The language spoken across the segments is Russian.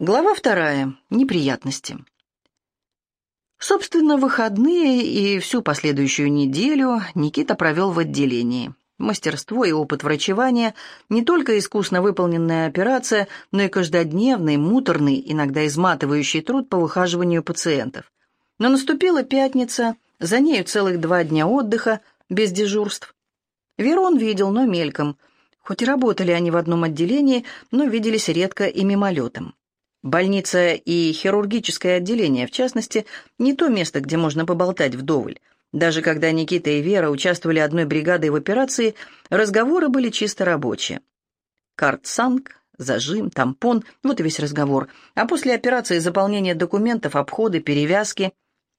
Глава 2. Неприятности. Собственно, выходные и всю последующую неделю Никита провел в отделении. Мастерство и опыт врачевания – не только искусно выполненная операция, но и каждодневный, муторный, иногда изматывающий труд по выхаживанию пациентов. Но наступила пятница, за нею целых 2 дня отдыха, без дежурств. Веру он видел, но мельком. Хоть и работали они в одном отделении, но виделись редко и мимолетом. Больница и хирургическое отделение, в частности, не то место, где можно поболтать вдоволь. Даже когда Никита и Вера участвовали одной бригадой в операции, разговоры были чисто рабочие. Картсанг, зажим, тампон – вот и весь разговор. А после операции заполнение документов, обходы, перевязки.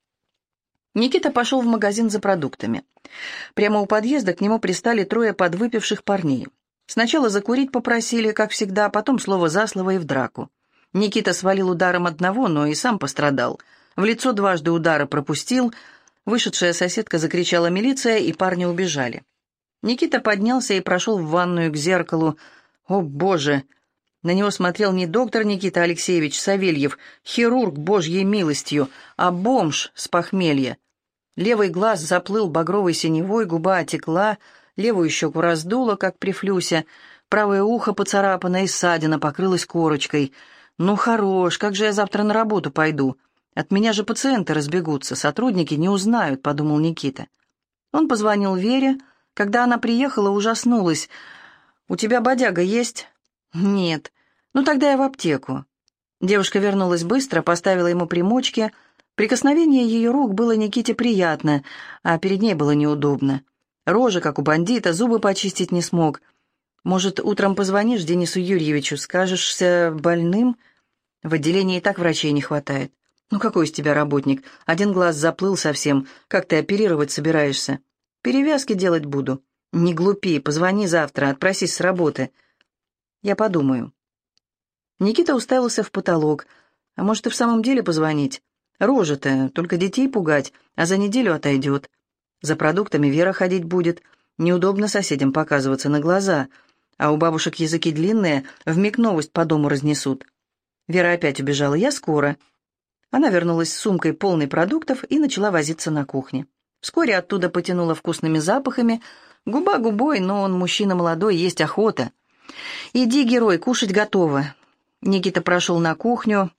Никита пошел в магазин за продуктами. Прямо у подъезда к нему пристали 3 подвыпивших парней. Сначала закурить попросили, как всегда, потом слово за слово и в драку. Никита свалил ударом одного, но и сам пострадал. В лицо 2 удара пропустил. Вышедшая соседка закричала «милиция», и парни убежали. Никита поднялся и прошел в ванную к зеркалу. О, Боже! На него смотрел не доктор Никита Алексеевич Савельев, хирург Божьей милостью, а бомж с похмелья. Левый глаз заплыл багровой синевой, губа отекла, левую щеку раздуло, как при флюсе, правое ухо поцарапано и ссадина покрылась корочкой. «Ну хорош, как же я завтра на работу пойду? От меня же пациенты разбегутся, сотрудники не узнают», — подумал Никита. Он позвонил Вере. Когда она приехала, ужаснулась. «У тебя бодяга есть?» «Нет». «Ну тогда я в аптеку». Девушка вернулась быстро, поставила ему примочки. Прикосновение ее рук было Никите приятно, а перед ней было неудобно. Рожа, как у бандита, зубы почистить не смог. «Может, утром позвонишь Денису Юрьевичу, скажешься больным? В отделении и так врачей не хватает. Ну какой из тебя работник? Один глаз заплыл совсем. Как ты оперировать собираешься? Перевязки делать буду. Не глупи, позвони завтра, отпросись с работы». «Я подумаю». Никита уставился в потолок. «А может, и в самом деле позвонить? Рожа-то, только детей пугать, а за неделю отойдет. За продуктами Вера ходить будет. Неудобно соседям показываться на глаза. А у бабушек языки длинные, вмиг новость по дому разнесут». Вера опять убежала. «Я скоро». Она вернулась с сумкой полной продуктов и начала возиться на кухне. Вскоре оттуда потянуло вкусными запахами. Губа губой, но он мужчина молодой, есть охота. «Иди, герой, кушать готово». Никита прошел на кухню.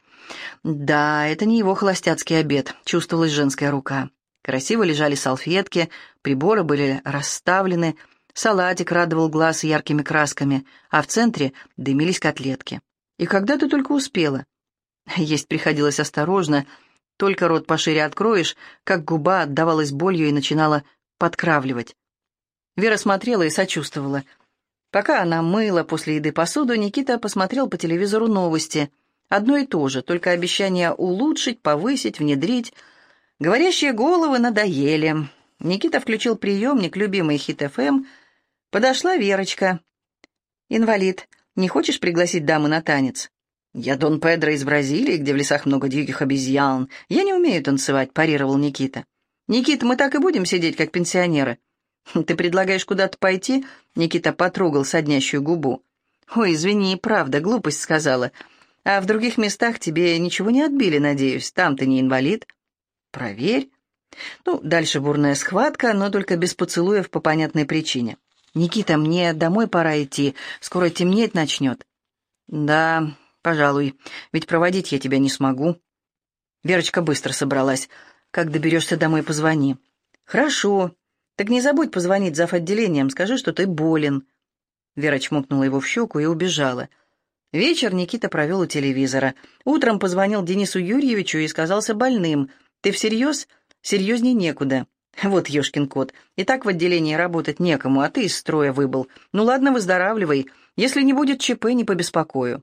Да, это не его холостяцкий обед, чувствовалась женская рука. Красиво лежали салфетки, приборы были расставлены, салатик радовал глаз яркими красками, а в центре дымились котлетки. И когда ты только успела? Есть приходилось осторожно, только рот пошире откроешь, как губа отдавалась болью и начинала подкравливать. Вера смотрела и сочувствовала. Пока она мыла после еды посуду, Никита посмотрел по телевизору новости. Одно и то же, только обещания улучшить, повысить, внедрить. Говорящие головы надоели. Никита включил приемник, любимый Хит ФМ. Подошла Верочка. «Инвалид, не хочешь пригласить дамы на танец?» «Я Дон Педро из Бразилии, где в лесах много диких обезьян. Я не умею танцевать», — парировал Никита. «Никита, мы так и будем сидеть, как пенсионеры». «Ты предлагаешь куда-то пойти?» — Никита потрогал соднящую губу. «Ой, извини, правда, глупость сказала. А в других местах тебе ничего не отбили, надеюсь. Там ты не инвалид». «Проверь». Ну, дальше бурная схватка, но только без поцелуев по понятной причине. «Никита, мне домой пора идти. Скоро темнеть начнет». «Да, пожалуй, ведь проводить я тебя не смогу». Верочка быстро собралась. «Как доберешься домой, позвони». «Хорошо. Так не забудь позвонить зав. Отделением, скажи, что ты болен». Вера чмокнула его в щеку и убежала. Вечер Никита провел у телевизора. Утром позвонил Денису Юрьевичу и сказался больным. «Ты всерьез? Серьезней некуда». Вот ешкин кот. И так в отделении работать некому, а ты из строя выбыл. Ну ладно, выздоравливай. Если не будет ЧП, не побеспокою.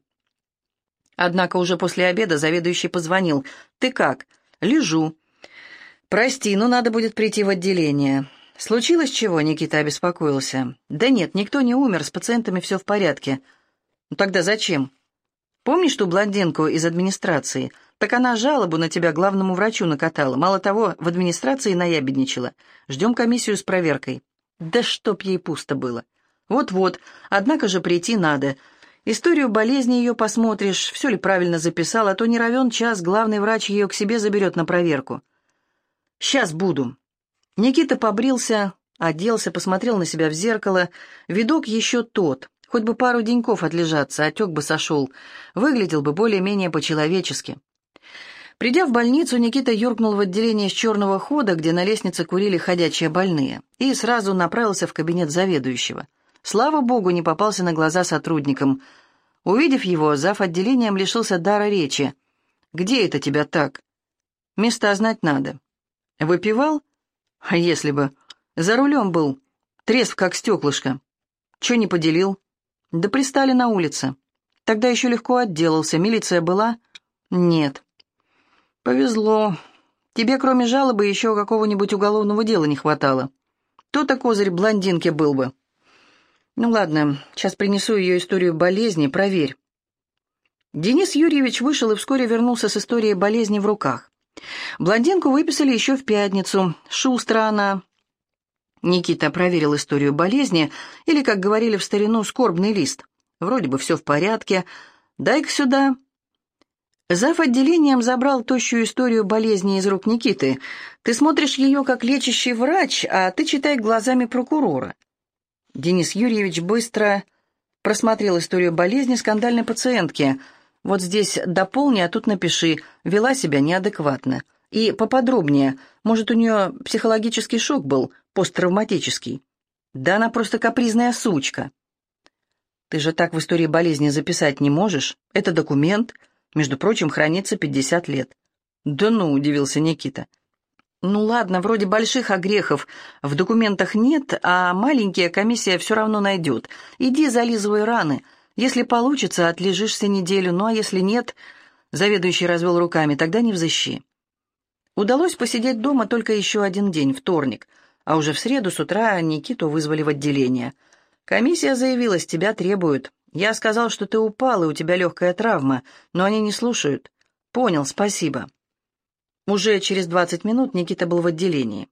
Однако уже после обеда заведующий позвонил. «Ты как?» «Лежу». «Прости, но надо будет прийти в отделение». «Случилось чего?» — Никита обеспокоился. «Да нет, никто не умер, с пациентами все в порядке». «Ну тогда зачем?» «Помнишь ту блондинку из администрации? Так она жалобу на тебя главному врачу накатала. Мало того, в администрации наябедничала. Ждем комиссию с проверкой». «Да чтоб ей пусто было». «Вот-вот, однако же прийти надо. Историю болезни ее посмотришь, все ли правильно записал, а то не равен час главный врач ее к себе заберет на проверку. Сейчас буду». Никита побрился, оделся, посмотрел на себя в зеркало. Видок еще тот. Хоть бы пару деньков отлежаться, отек бы сошел. Выглядел бы более-менее по-человечески. Придя в больницу, Никита юркнул в отделение с черного хода, где на лестнице курили ходячие больные, и сразу направился в кабинет заведующего. Слава богу, не попался на глаза сотрудникам. Увидев его, зав. Отделением лишился дара речи. «Где это тебя так?» «Места знать надо». «Выпивал?» «А если бы. За рулем был. Трезв, как стеклышко». «Че не поделил?» «Да пристали на улице». «Тогда еще легко отделался. Милиция была?» «Нет». «Повезло. Тебе, кроме жалобы, еще какого-нибудь уголовного дела не хватало. То-то козырь блондинки был бы». «Ну ладно, сейчас принесу ее историю болезни, проверь». Денис Юрьевич вышел и вскоре вернулся с историей болезни в руках. Блондинку выписали еще в пятницу. Шустро она. Никита проверил историю болезни, или, как говорили в старину, скорбный лист. Вроде бы все в порядке. «Дай-ка сюда». Зав. Отделением забрал тощую историю болезни из рук Никиты. «Ты смотришь ее как лечащий врач, а ты читай глазами прокурора». Денис Юрьевич быстро просмотрел историю болезни скандальной пациентки. «Вот здесь дополни, а тут напиши. Вела себя неадекватно. И поподробнее. Может, у нее психологический шок был, посттравматический». «Да она просто капризная сучка». «Ты же так в истории болезни записать не можешь. Это документ. Между прочим, хранится 50 лет». «Да ну», — удивился Никита. «Ну ладно, вроде больших огрехов в документах нет, а маленькие комиссия все равно найдет. Иди зализывай раны. Если получится, отлежишься неделю, ну а если нет...» Заведующий развел руками. «Тогда не взыщи». Удалось посидеть дома только еще один день, вторник, а уже в среду с утра Никиту вызвали в отделение. «Комиссия заявилась, тебя требуют. Я сказал, что ты упал, и у тебя легкая травма, но они не слушают». «Понял, спасибо». Уже через 20 минут Никита был в отделении.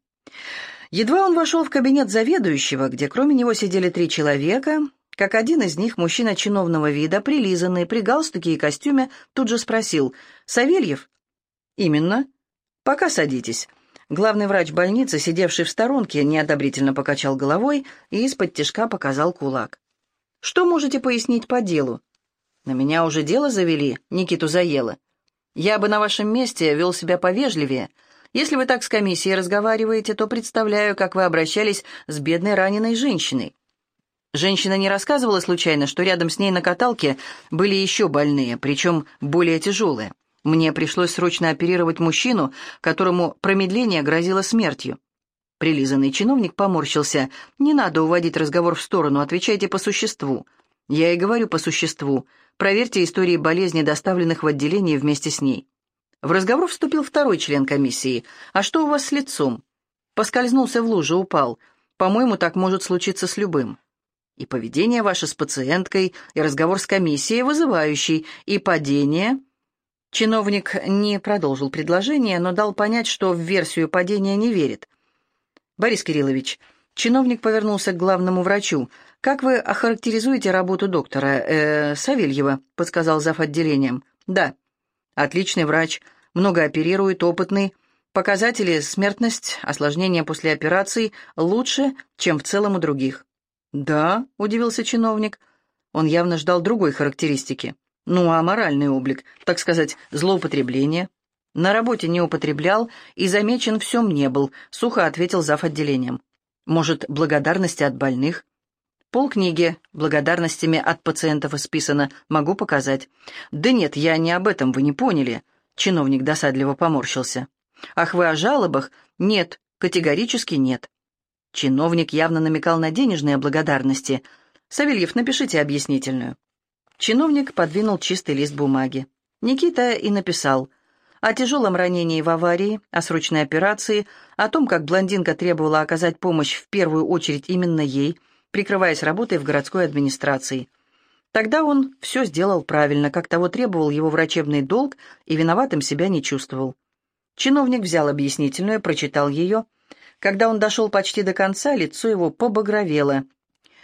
Едва он вошел в кабинет заведующего, где кроме него сидели 3 человека, как один из них, мужчина чиновного вида, прилизанный, при галстуке и костюме, тут же спросил: «Савельев?» «Именно. Пока садитесь». Главный врач больницы, сидевший в сторонке, неодобрительно покачал головой и из-под тишка показал кулак. «Что можете пояснить по делу?» «На меня уже дело завели, Никиту заело. Я бы на вашем месте вел себя повежливее. Если вы так с комиссией разговариваете, то представляю, как вы обращались с бедной раненой женщиной». Женщина не рассказывала случайно, что рядом с ней на каталке были еще больные, причем более тяжелые. Мне пришлось срочно оперировать мужчину, которому промедление грозило смертью. Прилизанный чиновник поморщился. «Не надо уводить разговор в сторону, отвечайте по существу». «Я и говорю по существу. Проверьте истории болезней, доставленных в отделение вместе с ней». В разговор вступил второй член комиссии. «А что у вас с лицом?» «Поскользнулся в луже, упал. По-моему, так может случиться с любым». «И поведение ваше с пациенткой, и разговор с комиссией вызывающий, и падение...» Чиновник не продолжил предложение, но дал понять, что в версию падения не верит. «Борис Кириллович», чиновник повернулся к главному врачу, «как вы охарактеризуете работу доктора Савельева?» — подсказал зав. Отделением. «Да. Отличный врач, много оперирует, опытный. Показатели смертность, осложнения после операций лучше, чем в целом у других». «Да», — удивился чиновник. Он явно ждал другой характеристики. «Ну, а моральный облик, так сказать, злоупотребление?» «На работе не употреблял и замечен в всем не был», — сухо ответил зав. Отделением. «Может, благодарности от больных?» «Полкниги благодарностями от пациентов исписано, могу показать». «Да нет, я не об этом, вы не поняли». Чиновник досадливо поморщился. «Ах, вы о жалобах?» «Нет, категорически нет». Чиновник явно намекал на денежные благодарности. «Савельев, напишите объяснительную». Чиновник подвинул чистый лист бумаги. Никита и написал о тяжелом ранении в аварии, о срочной операции, о том, как блондинка требовала оказать помощь в первую очередь именно ей, прикрываясь работой в городской администрации. Тогда он все сделал правильно, как того требовал его врачебный долг, и виноватым себя не чувствовал. Чиновник взял объяснительную, прочитал ее. Когда он дошел почти до конца, лицо его побагровело.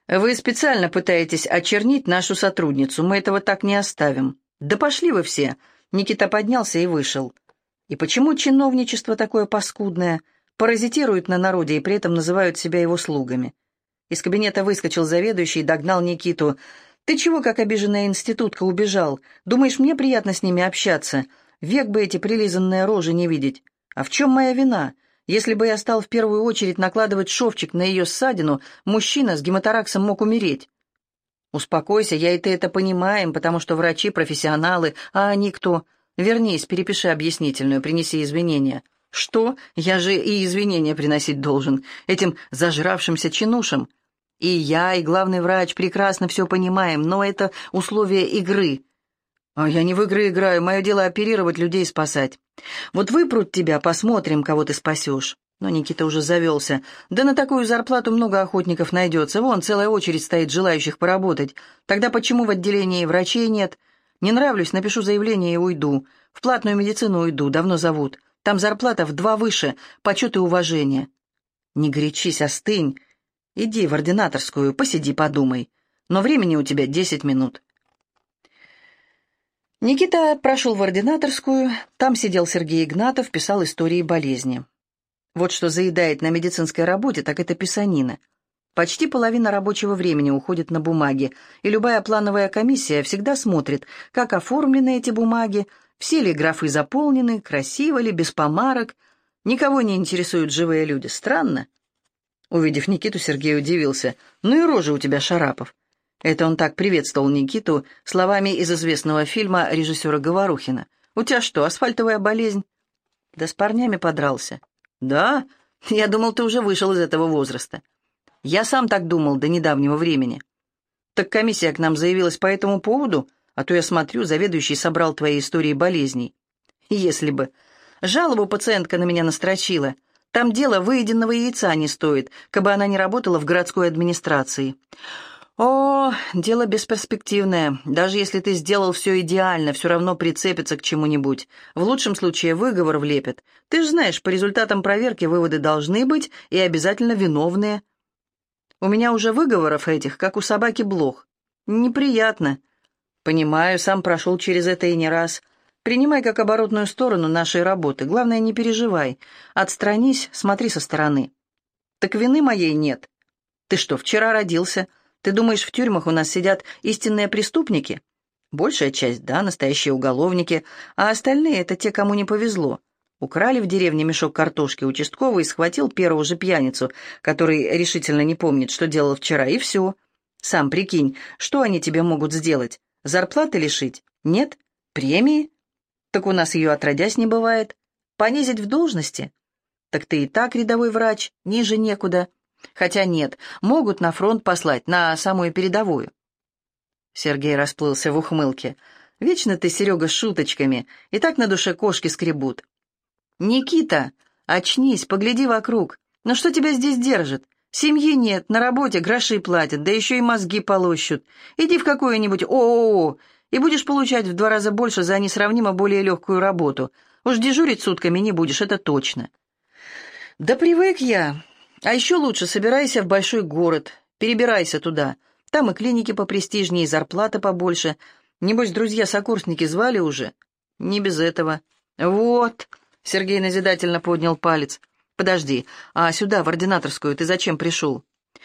«Вы специально пытаетесь очернить нашу сотрудницу. Мы этого так не оставим». «Да пошли вы все!» Никита поднялся и вышел. И почему чиновничество такое паскудное? Паразитируют на народе и при этом называют себя его слугами. Из кабинета выскочил заведующий и догнал Никиту. «Ты чего, как обиженная институтка, убежал? Думаешь, мне приятно с ними общаться? Век бы эти прилизанные рожи не видеть. А в чем моя вина? Если бы я стал в первую очередь накладывать шовчик на ее ссадину, мужчина с гематораксом мог умереть». «Успокойся, я и ты это понимаем, потому что врачи профессионалы, а они кто? Вернись, перепиши объяснительную, принеси извинения». «Что? Я же и извинения приносить должен этим зажравшимся чинушам. И я, и главный врач прекрасно все понимаем, но это условия игры». «А я не в игры играю, мое дело оперировать, людей спасать. Вот выпрут тебя, посмотрим, кого ты спасешь». Но Никита уже завелся. «Да на такую зарплату много охотников найдется. Вон, целая очередь стоит желающих поработать. Тогда почему в отделении врачей нет? Не нравлюсь, напишу заявление и уйду. В платную медицину уйду, давно зовут. Там зарплата в 2 выше, почет и уважение». «Не горячись, остынь. Иди в ординаторскую, посиди, подумай. Но времени у тебя 10 минут». Никита прошел в ординаторскую. Там сидел Сергей Игнатов, писал истории болезни. Вот что заедает на медицинской работе, так это писанина. Почти половина рабочего времени уходит на бумаги, и любая плановая комиссия всегда смотрит, как оформлены эти бумаги, все ли графы заполнены, красиво ли, без помарок. Никого не интересуют живые люди. Странно. Увидев Никиту, Сергей удивился. «Ну и рожа у тебя, Шарапов». Это он так приветствовал Никиту словами из известного фильма режиссера Говорухина. «У тебя что, асфальтовая болезнь?» «Да с парнями подрался». «Да? Я думал, ты уже вышел из этого возраста». «Я сам так думал до недавнего времени». «Так комиссия к нам заявилась по этому поводу? А то я смотрю, заведующий собрал твои истории болезней». «Если бы. Жалобу пациентка на меня настрочила. Там дело выеденного яйца не стоит, кабы она не работала в городской администрации». «О, дело бесперспективное. Даже если ты сделал все идеально, все равно прицепится к чему-нибудь. В лучшем случае выговор влепят. Ты же знаешь, по результатам проверки выводы должны быть и обязательно виновные. У меня уже выговоров этих, как у собаки блох. Неприятно». «Понимаю, сам прошел через это и не раз. Принимай как оборотную сторону нашей работы. Главное, не переживай. Отстранись, смотри со стороны». «Так вины моей нет. Ты что, вчера родился? Ты думаешь, в тюрьмах у нас сидят истинные преступники? Большая часть, да, настоящие уголовники, а остальные — это те, кому не повезло. Украли в деревне мешок картошки, участковый схватил первого же пьяницу, который решительно не помнит, что делал вчера, и все. Сам прикинь, что они тебе могут сделать? Зарплаты лишить? Нет? Премии? Так у нас ее отродясь не бывает. Понизить в должности? Так ты и так рядовой врач, ниже некуда. Хотя нет, могут на фронт послать, на самую передовую». Сергей расплылся в ухмылке. «Вечно ты, Серега, с шуточками, и так на душе кошки скребут». «Никита, очнись, погляди вокруг. Ну что тебя здесь держит? Семьи нет, на работе гроши платят, да еще и мозги полощут. Иди в какое-нибудь ООО, и будешь получать в 2 раза больше за несравнимо более легкую работу. Уж дежурить сутками не будешь, это точно». «Да привык я. А еще лучше собирайся в большой город, перебирайся туда. Там и клиники попрестижнее, и зарплата побольше. Небось, друзья-сокурсники звали уже?» «Не без этого». «Вот», — Сергей назидательно поднял палец. «Подожди, а сюда, в ординаторскую, ты зачем пришел?»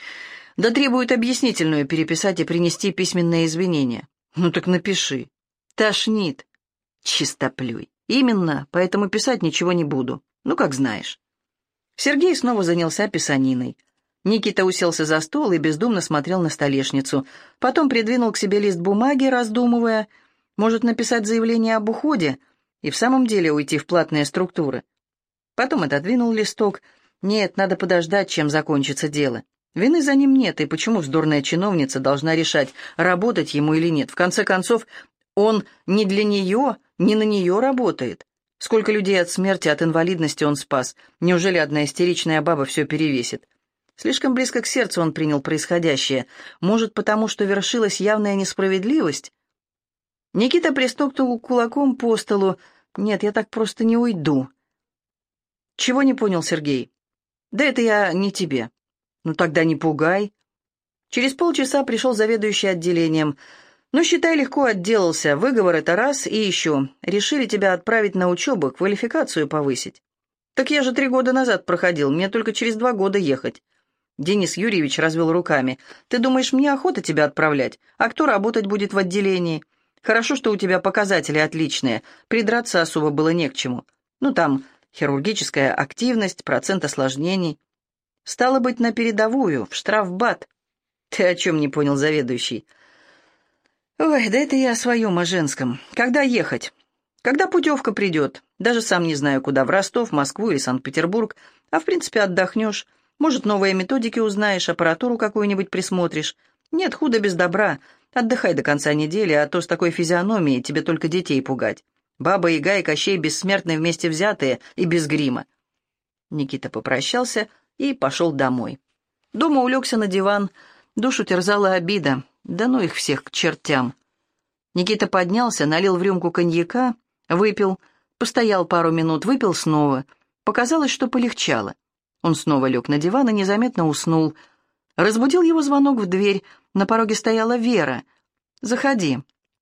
«Да требует объяснительную переписать и принести письменные извинения». «Ну так напиши». «Тошнит». «Чистоплюй». «Именно, поэтому писать ничего не буду. Ну, как знаешь». Сергей снова занялся писаниной. Никита уселся за стол и бездумно смотрел на столешницу. Потом придвинул к себе лист бумаги, раздумывая, может написать заявление об уходе и в самом деле уйти в платные структуры. Потом отодвинул листок. Нет, надо подождать, чем закончится дело. Вины за ним нет, и почему вздорная чиновница должна решать, работать ему или нет? В конце концов, он не для нее, не на нее работает. Сколько людей от смерти, от инвалидности он спас. Неужели одна истеричная баба все перевесит? Слишком близко к сердцу он принял происходящее. Может, потому что вершилась явная несправедливость? Никита пристукнул кулаком по столу. «Нет, я так просто не уйду». «Чего не понял, Сергей?» «Да это я не тебе». «Ну тогда не пугай». Через полчаса пришел заведующий отделением. «Ну, считай, легко отделался. Выговор — это раз, и еще. Решили тебя отправить на учебу, квалификацию повысить». «Так я же 3 года назад проходил, мне только через 2 года ехать». Денис Юрьевич развел руками. «Ты думаешь, мне охота тебя отправлять? А кто работать будет в отделении? Хорошо, что у тебя показатели отличные. Придраться особо было не к чему. Ну, там хирургическая активность, процент осложнений. Стало быть, на передовую, в штрафбат». «Ты о чем не понял, заведующий?» «Ой, да это я о своем, о женском. Когда ехать?» «Когда путевка придет. Даже сам не знаю, куда, в Ростов, Москву или Санкт-Петербург. А в принципе отдохнешь. Может, новые методики узнаешь, аппаратуру какую-нибудь присмотришь. Нет, худо без добра. Отдыхай до конца недели, а то с такой физиономией тебе только детей пугать. Баба-Яга и Кощей бессмертные вместе взятые и без грима». Никита попрощался и пошел домой. Дома улегся на диван. Душу терзала обида. Да ну их всех к чертям. Никита поднялся, налил в рюмку коньяка, выпил, постоял пару минут, выпил снова. Показалось, что полегчало. Он снова лег на диван и незаметно уснул. Разбудил его звонок в дверь. На пороге стояла Вера. «Заходи».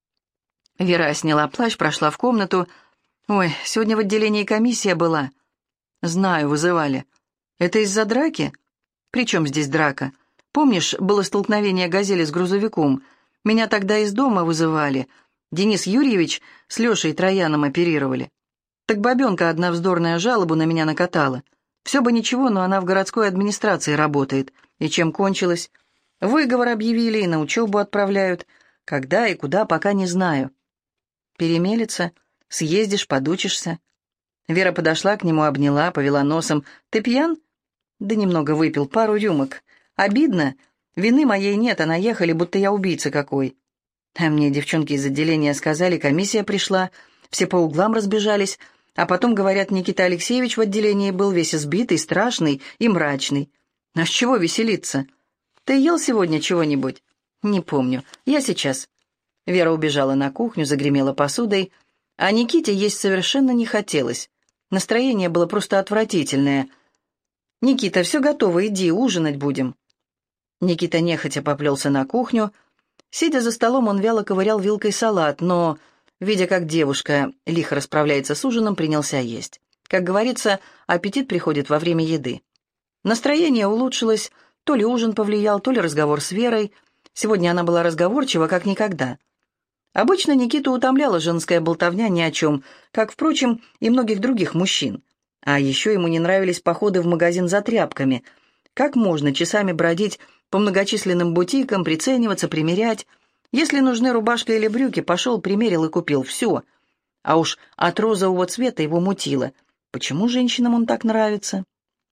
Вера сняла плащ, прошла в комнату. «Ой, сегодня в отделении комиссия была». «Знаю, вызывали». «Это из-за драки?» «При чем здесь драка? Помнишь, было столкновение «Газели» с грузовиком? Меня тогда из дома вызывали. Денис Юрьевич с Лешей Трояном оперировали. Так бабенка одна вздорная жалобу на меня накатала. Все бы ничего, но она в городской администрации работает. И чем кончилось? Выговор объявили и на учебу отправляют. Когда и куда, пока не знаю». «Перемелется, съездишь, подучишься». Вера подошла к нему, обняла, повела носом. «Ты пьян?» «Да немного выпил, пару рюмок. Обидно? Вины моей нет, а наехали, будто я убийца какой». А мне девчонки из отделения сказали, комиссия пришла, все по углам разбежались, а потом, говорят, Никита Алексеевич в отделении был весь избитый, страшный и мрачный. А с чего веселиться? Ты ел сегодня чего-нибудь? Не помню. Я сейчас. Вера убежала на кухню, загремела посудой, а Никите есть совершенно не хотелось. Настроение было просто отвратительное. «Никита, все готово, иди, ужинать будем». Никита нехотя поплелся на кухню. Сидя за столом, он вяло ковырял вилкой салат, но, видя, как девушка лихо расправляется с ужином, принялся есть. Как говорится, аппетит приходит во время еды. Настроение улучшилось, то ли ужин повлиял, то ли разговор с Верой. Сегодня она была разговорчива, как никогда. Обычно Никиту утомляла женская болтовня ни о чем, как, впрочем, и многих других мужчин. А еще ему не нравились походы в магазин за тряпками. Как можно часами бродить по многочисленным бутикам, прицениваться, примерять? Если нужны рубашка или брюки, пошел, примерил и купил. Все. А уж от розового цвета его мутило. Почему женщинам он так нравится?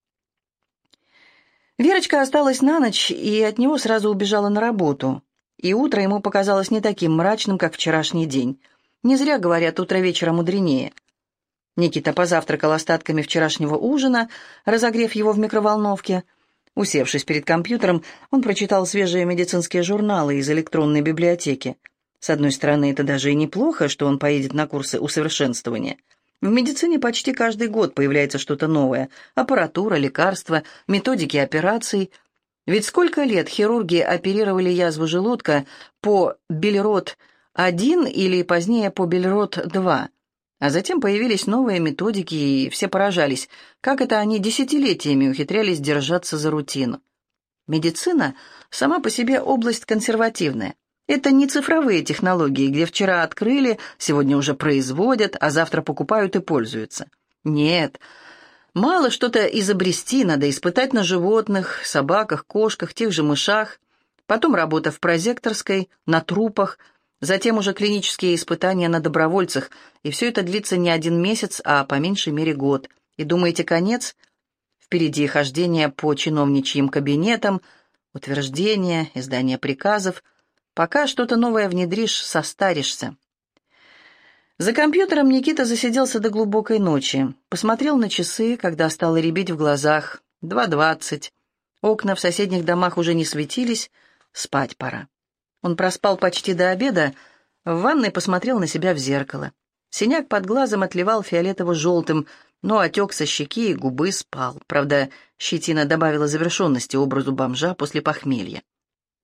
Верочка осталась на ночь и от него сразу убежала на работу. И утро ему показалось не таким мрачным, как вчерашний день. Не зря говорят, утро вечера мудренее. Никита позавтракал остатками вчерашнего ужина, разогрев его в микроволновке. Усевшись перед компьютером, он прочитал свежие медицинские журналы из электронной библиотеки. С одной стороны, это даже и неплохо, что он поедет на курсы усовершенствования. В медицине почти каждый год появляется что-то новое. Аппаратура, лекарства, методики операций. Ведь сколько лет хирурги оперировали язву желудка по Бильрот-1 или позднее по Бильрот-2. А затем появились новые методики, и все поражались, как это они десятилетиями ухитрялись держаться за рутину. Медицина сама по себе область консервативная. Это не цифровые технологии, где вчера открыли, сегодня уже производят, а завтра покупают и пользуются. Нет, мало что-то изобрести, надо испытать на животных, собаках, кошках, тех же мышах, потом работа в прозекторской, на трупах, затем уже клинические испытания на добровольцах, и все это длится не 1 месяц, а по меньшей мере год. И думаете, конец? Впереди хождение по чиновничьим кабинетам, утверждения, издание приказов. Пока что-то новое внедришь, состаришься. За компьютером Никита засиделся до глубокой ночи. Посмотрел на часы, когда стало рябить в глазах. 2:20. Окна в соседних домах уже не светились. Спать пора. Он проспал почти до обеда. В ванной посмотрел на себя в зеркало. Синяк под глазом отливал фиолетово-желтым, но отек со щеки и губы спал. Правда, щетина добавила завершенности образу бомжа после похмелья.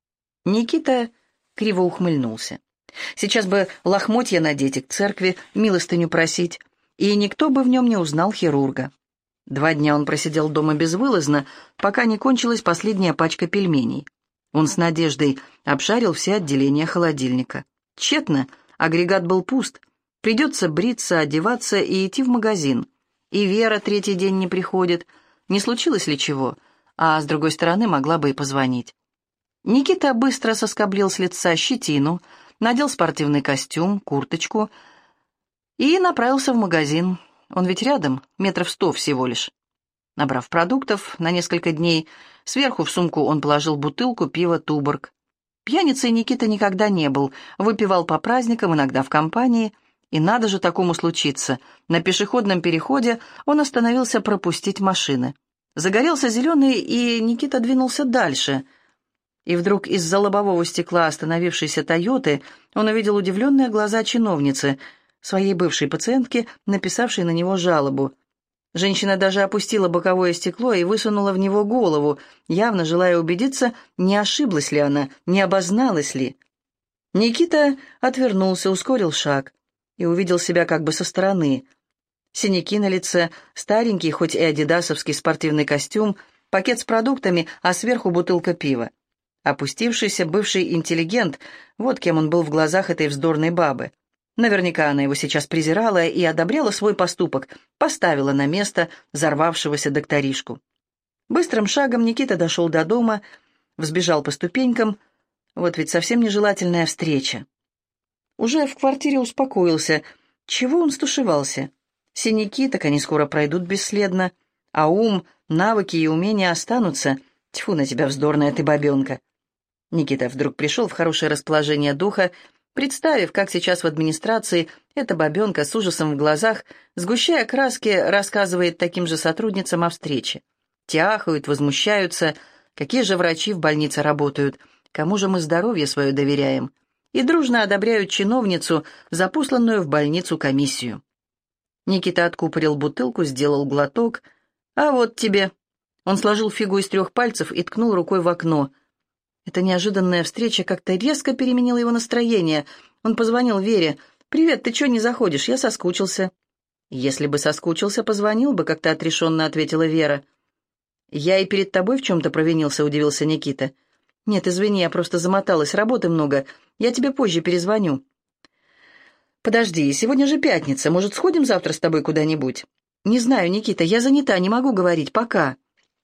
Никита криво ухмыльнулся. Сейчас бы лохмотья надеть и к церкви милостыню просить, и никто бы в нем не узнал хирурга. 2 дня он просидел дома безвылазно, пока не кончилась последняя пачка пельменей. Он с надеждой обшарил все отделения холодильника. Тщетно, агрегат был пуст. Придется бриться, одеваться и идти в магазин. И Вера 3-й день не приходит. Не случилось ли чего? А с другой стороны, могла бы и позвонить. Никита быстро соскоблил с лица щетину, надел спортивный костюм, курточку и направился в магазин. Он ведь рядом, 100 метров всего лишь. Набрав продуктов на несколько дней, сверху в сумку он положил бутылку пива «Туборг». Пьяницей Никита никогда не был, выпивал по праздникам, иногда в компании. И надо же такому случиться. На пешеходном переходе он остановился пропустить машины. Загорелся зеленый, и Никита двинулся дальше. И вдруг из-за лобового стекла остановившейся «Тойоты» он увидел удивленные глаза чиновницы, своей бывшей пациентки, написавшей на него жалобу. Женщина даже опустила боковое стекло и высунула в него голову, явно желая убедиться, не ошиблась ли она, не обозналась ли. Никита отвернулся, ускорил шаг и увидел себя как бы со стороны. Синяки на лице, старенький, хоть и адидасовский спортивный костюм, пакет с продуктами, а сверху бутылка пива. Опустившийся бывший интеллигент, вот кем он был в глазах этой вздорной бабы. Наверняка она его сейчас презирала и одобряла свой поступок, поставила на место взорвавшегося докторишку. Быстрым шагом Никита дошел до дома, взбежал по ступенькам. Вот ведь совсем нежелательная встреча. Уже в квартире успокоился. Чего он стушевался? Синяки, так они скоро пройдут бесследно. А ум, навыки и умения останутся. Тьфу на тебя, вздорная ты бабенка. Никита вдруг пришел в хорошее расположение духа, представив, как сейчас в администрации эта бабенка с ужасом в глазах, сгущая краски, рассказывает таким же сотрудницам о встрече. Те ахают, возмущаются. Какие же врачи в больнице работают? Кому же мы здоровье свое доверяем? И дружно одобряют чиновницу, запусланную в больницу комиссию. Никита откупорил бутылку, сделал глоток. «А вот тебе». Он сложил фигу из 3 пальцев и ткнул рукой в окно. Эта неожиданная встреча как-то резко переменила его настроение. Он позвонил Вере. «Привет, ты чё не заходишь? Я соскучился». «Если бы соскучился, позвонил бы», — как-то отрешенно ответила Вера. «Я и перед тобой в чем-то провинился», — удивился Никита. «Нет, извини, я просто замоталась, работы много. Я тебе позже перезвоню». «Подожди, сегодня же пятница. Может, сходим завтра с тобой куда-нибудь?» «Не знаю, Никита, я занята, не могу говорить. Пока».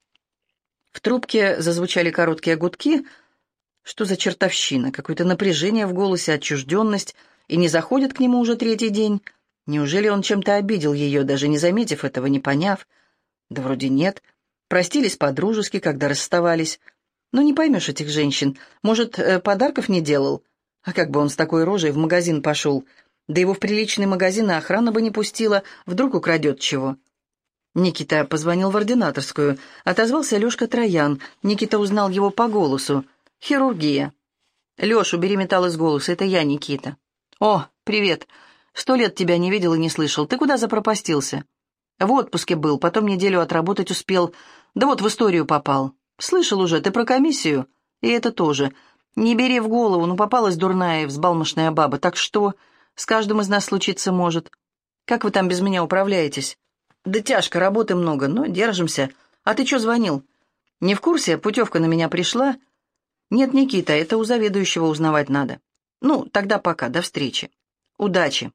В трубке зазвучали короткие гудки. Что за чертовщина? Какое-то напряжение в голосе, отчужденность. И не заходит к нему уже 3-й день. Неужели он чем-то обидел ее, даже не заметив этого, не поняв? Да вроде нет. Простились по-дружески, когда расставались. Но не поймешь этих женщин. Может, подарков не делал? А как бы он с такой рожей в магазин пошел? Да его в приличный магазин охрана бы не пустила. Вдруг украдет чего. Никита позвонил в ординаторскую. Отозвался Лешка Троян. Никита узнал его по голосу. «Хирургия». «Леш, убери металл из голоса, это я, Никита». «О, привет. 100 лет тебя не видел и не слышал. Ты куда запропастился?» «В отпуске был, потом неделю отработать успел. Да вот в историю попал». «Слышал уже, ты про комиссию?» «И это тоже. Не бери в голову, ну попалась дурная и взбалмошная баба. Так что? С каждым из нас случиться может. Как вы там без меня управляетесь?» «Да тяжко, работы много, но держимся. А ты что звонил?» «Не в курсе? Путевка на меня пришла?» «Нет, Никита, это у заведующего узнавать надо». «Ну, тогда пока, до встречи». «Удачи».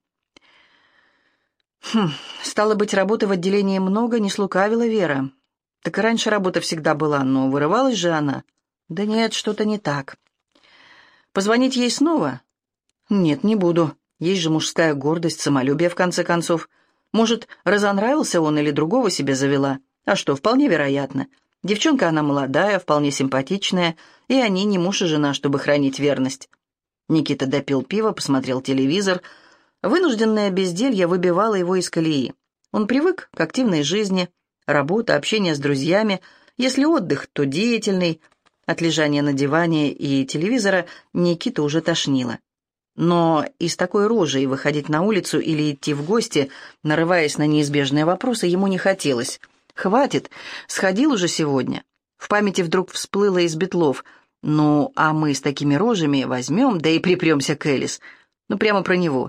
Стало быть, работы в отделении много, не слукавила Вера. Так и раньше работа всегда была, но вырывалась же она. Да нет, что-то не так. Позвонить ей снова? Нет, не буду. Есть же мужская гордость, самолюбие, в конце концов. Может, разонравился он или другого себе завела? А что, вполне вероятно. Девчонка она молодая, вполне симпатичная, и они не муж и жена, чтобы хранить верность. Никита допил пиво, посмотрел телевизор. Вынужденное безделье выбивало его из колеи. Он привык к активной жизни, работа, общение с друзьями. Если отдых, то деятельный. От лежания на диване и телевизора Никита уже тошнило. Но и с такой рожей выходить на улицу или идти в гости, нарываясь на неизбежные вопросы, ему не хотелось. «Хватит, сходил уже сегодня». В памяти вдруг всплыло из Бетлов. Ну, а мы с такими рожами возьмем, да и припремся к Элис. Ну, прямо про него.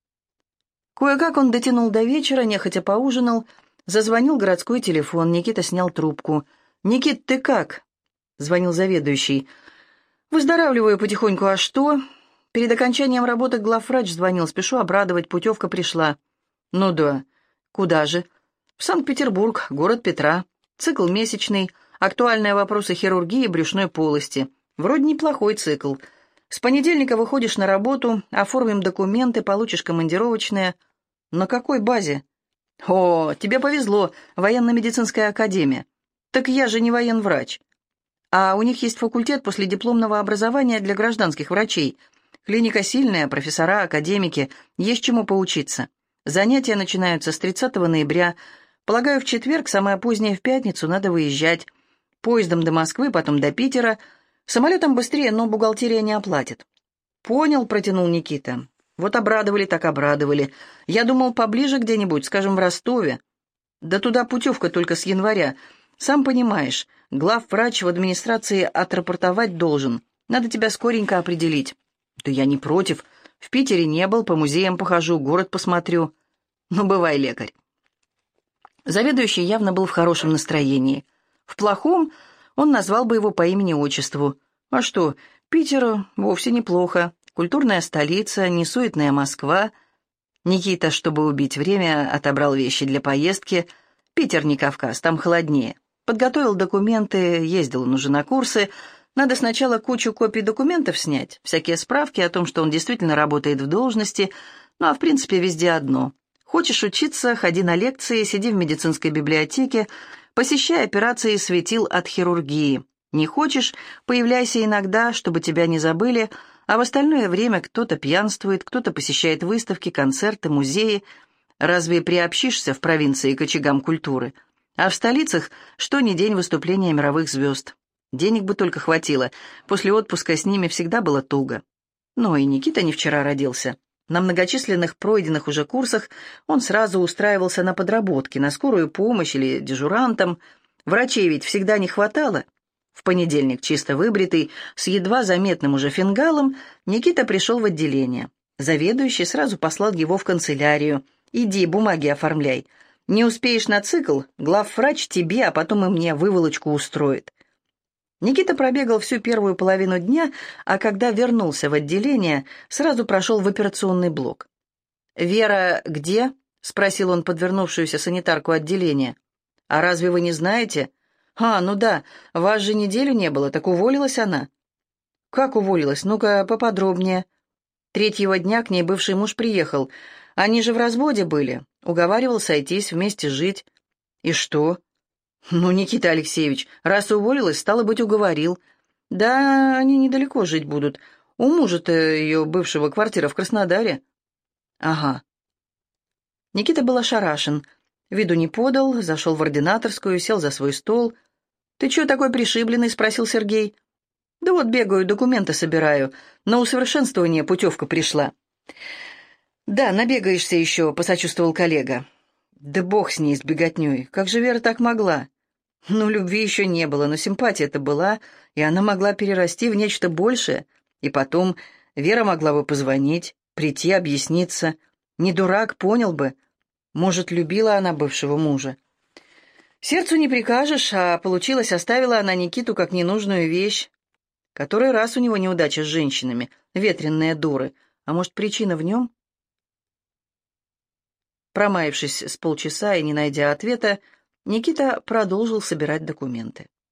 Кое-как он дотянул до вечера, нехотя поужинал. Зазвонил городской телефон. Никита снял трубку. «Никит, ты как?» — звонил заведующий. «Выздоравливаю потихоньку, а что?» «Перед окончанием работы главврач звонил. Спешу обрадовать, путевка пришла». «Ну да. Куда же?» «В Санкт-Петербург, город Петра. Цикл месячный. Актуальные вопросы хирургии брюшной полости. Вроде неплохой цикл. С понедельника выходишь на работу, оформим документы, получишь командировочные». «На какой базе?» «О, тебе повезло. Военно-медицинская академия». «Так я же не военврач». «А у них есть факультет последипломного образования для гражданских врачей. Клиника сильная, профессора, академики. Есть чему поучиться. Занятия начинаются с 30 ноября. Полагаю, в четверг, самое позднее в пятницу, надо выезжать. Поездом до Москвы, потом до Питера. Самолетом быстрее, но бухгалтерия не оплатит». «Понял», — протянул Никита. «Вот обрадовали так обрадовали. Я думал, поближе где-нибудь, скажем, в Ростове. Да туда путевка только с января. Сам понимаешь, главврач в администрации отрапортовать должен. Надо тебя скоренько определить». «Да я не против. В Питере не был, по музеям похожу, город посмотрю». «Ну, бывай, лекарь». Заведующий явно был в хорошем настроении. В плохом он назвал бы его по имени-отчеству. А что, Питер вовсе неплохо. Культурная столица, несуетная Москва. Никита, чтобы убить время, отобрал вещи для поездки. Питер не Кавказ, там холоднее. Подготовил документы, ездил он уже на курсы. Надо сначала кучу копий документов снять, всякие справки о том, что он действительно работает в должности. Ну, а в принципе везде одно. Хочешь учиться, ходи на лекции, сиди в медицинской библиотеке, посещай операции светил от хирургии. Не хочешь, появляйся иногда, чтобы тебя не забыли, а в остальное время кто-то пьянствует, кто-то посещает выставки, концерты, музеи. Разве приобщишься в провинции к очагам культуры? А в столицах что ни день выступления мировых звезд. Денег бы только хватило, после отпуска с ними всегда было туго. Но и Никита не вчера родился. На многочисленных пройденных уже курсах он сразу устраивался на подработки, на скорую помощь или дежурантом. Врачей ведь всегда не хватало. В понедельник, чисто выбритый, с едва заметным уже фингалом, Никита пришел в отделение. Заведующий сразу послал его в канцелярию. «Иди, бумаги оформляй. Не успеешь на цикл, главврач тебе, а потом и мне выволочку устроит». Никита пробегал всю первую половину дня, а когда вернулся в отделение, сразу прошел в операционный блок. «Вера где?» — спросил он подвернувшуюся санитарку отделения. «А разве вы не знаете?» «А, ну да, вас же неделю не было, так уволилась она». «Как уволилась? Ну-ка поподробнее». Третьего дня к ней бывший муж приехал. Они же в разводе были. Уговаривал сойтись, вместе жить. «И что?» «Ну, Никита Алексеевич, раз уволилась, стало быть, уговорил. Да, они недалеко жить будут. У мужа-то ее бывшего квартира в Краснодаре». «Ага». Никита был ошарашен. Виду не подал, зашел в ординаторскую, сел за свой стол. «Ты чё такой пришибленный?» — спросил Сергей. «Да вот бегаю, документы собираю. На усовершенствование путевка пришла». «Да, набегаешься еще», — посочувствовал коллега. «Да бог с ней, с беготней. Как же Вера так могла?» «Ну, любви еще не было, но симпатия-то была, и она могла перерасти в нечто большее. И потом Вера могла бы позвонить, прийти, объясниться. Не дурак, понял бы. Может, любила она бывшего мужа. Сердцу не прикажешь, а получилось, оставила она Никиту как ненужную вещь. Который раз у него неудача с женщинами, ветреные дуры. А может, причина в нем?» Промаявшись с полчаса и не найдя ответа, Никита продолжил собирать документы.